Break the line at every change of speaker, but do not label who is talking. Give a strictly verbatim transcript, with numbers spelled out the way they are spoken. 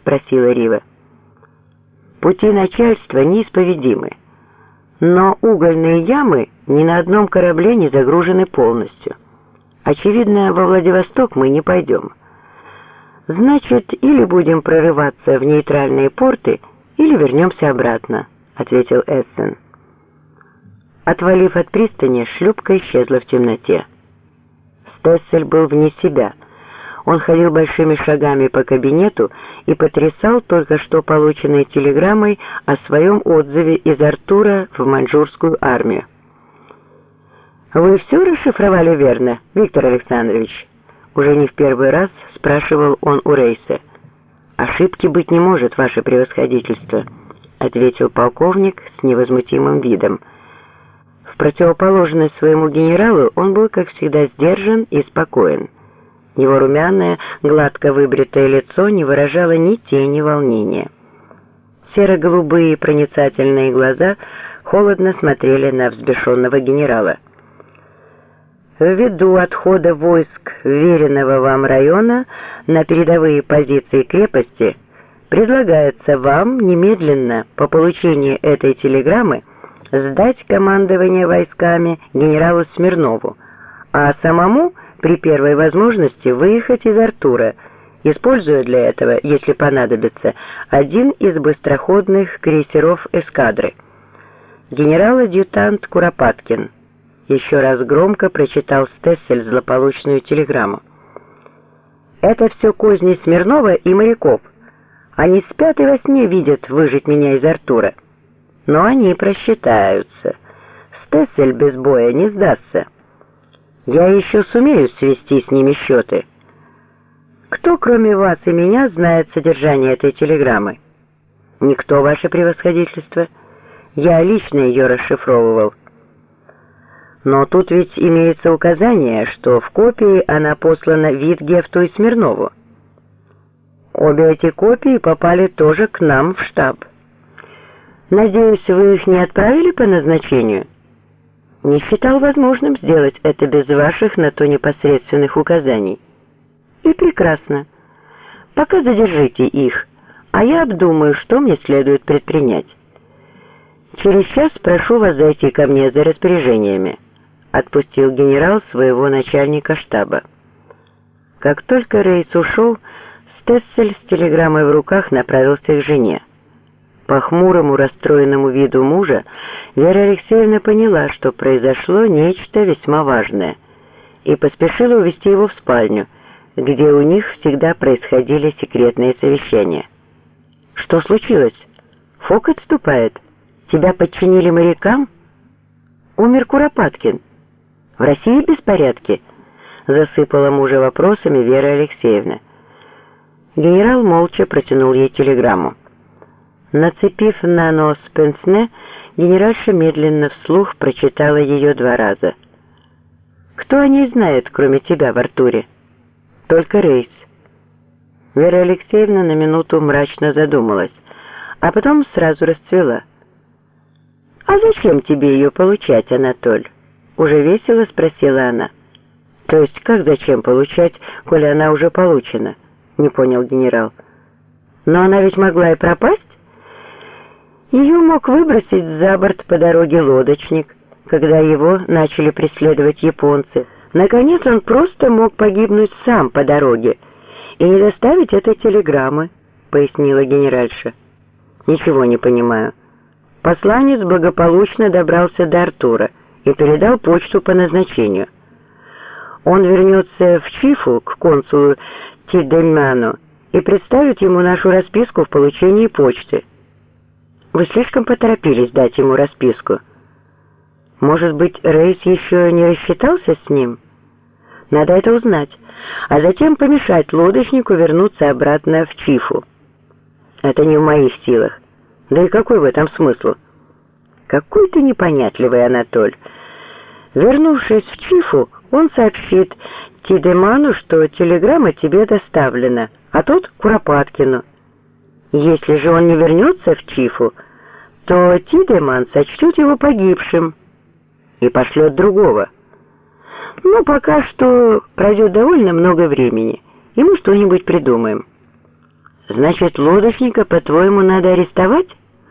спросила Рива. Пути начальства неисповедимы, но угольные ямы ни на одном корабле не загружены полностью. Очевидно, во Владивосток мы не пойдем. Значит, или будем прорываться в нейтральные порты, или вернемся обратно, ответил Эссен. Отвалив от пристани, шлюпка исчезла в темноте. Стессель был вне себя. Он ходил большими шагами по кабинету и потрясал только что полученной телеграммой о своем отзыве из Артура в маньчжурскую армию. «Вы все расшифровали верно, Виктор Александрович?» Уже не в первый раз спрашивал он у Рейса. «Ошибки быть не может, ваше превосходительство», ответил полковник с невозмутимым видом. В противоположность своему генералу он был, как всегда, сдержан и спокоен. Его румяное, гладко выбритое лицо не выражало ни тени волнения. Серо-голубые проницательные глаза холодно смотрели на взбешенного генерала. «Ввиду отхода войск веренного вам района на передовые позиции крепости предлагается вам немедленно по получении этой телеграммы сдать командование войсками генералу Смирнову, а самому при первой возможности выехать из Артура, используя для этого, если понадобится, один из быстроходных крейсеров эскадры. Генерал-адъютант Куропаткин». Еще раз громко прочитал Стессель злополучную телеграмму. «Это все козни Смирнова и моряков. Они спят и во сне видят выжить меня из Артура. Но они просчитаются. Стессель без боя не сдастся. Я еще сумею свести с ними счеты. Кто, кроме вас и меня, знает содержание этой телеграммы?» «Никто, ваше превосходительство. Я лично ее расшифровывал. Но тут ведь имеется указание, что в копии она послана Витгефту и Смирнову. Обе эти копии попали тоже к нам в штаб. Надеюсь, вы их не отправили по назначению?» «Не считал возможным сделать это без ваших на то непосредственных указаний». «И прекрасно. Пока задержите их, а я обдумаю, что мне следует предпринять. Через час прошу вас зайти ко мне за распоряжениями», отпустил генерал своего начальника штаба. Как только Рейс ушел, Стессель с телеграммой в руках направился к жене. По хмурому, расстроенному виду мужа Вера Алексеевна поняла, что произошло нечто весьма важное, и поспешила увести его в спальню, где у них всегда происходили секретные совещания. «Что случилось? Фок отступает? Тебя подчинили морякам? Умер Куропаткин? В России беспорядки?» Засыпала мужа вопросами Вера Алексеевна. Генерал молча протянул ей телеграмму. Нацепив на нос пенсне, генеральша медленно вслух прочитала ее два раза. «Кто о ней знает, кроме тебя в Артуре?» «Только Рейс». Вера Алексеевна на минуту мрачно задумалась, а потом сразу расцвела. «А зачем тебе ее получать, Анатоль?» Уже весело спросила она. «То есть как зачем получать, коли она уже получена?» Не понял генерал. «Но она ведь могла и пропасть?» Ее мог выбросить за борт по дороге лодочник, когда его начали преследовать японцы. Наконец он просто мог погибнуть сам по дороге и не доставить этой телеграммы, пояснила генеральша. «Ничего не понимаю. Посланец благополучно добрался до Артура и передал почту по назначению. Он вернется в Чифу к консулу Тидельману и представит ему нашу расписку в получении почты. Вы слишком поторопились дать ему расписку. Может быть, Рейс еще не рассчитался с ним? Надо это узнать, а затем помешать лодочнику вернуться обратно в Чифу. Это не в моих силах. Да и какой в этом смысл? Какой ты непонятливый, Анатоль. Вернувшись в Чифу, он сообщит Тидеману, что телеграмма тебе доставлена, а тот Куропаткину. Если же он не вернется в Чифу, то Тидеман сочтет его погибшим и пошлет другого. Но пока что пройдет довольно много времени, и мы что-нибудь придумаем. Значит, лодочника, по-твоему, надо арестовать?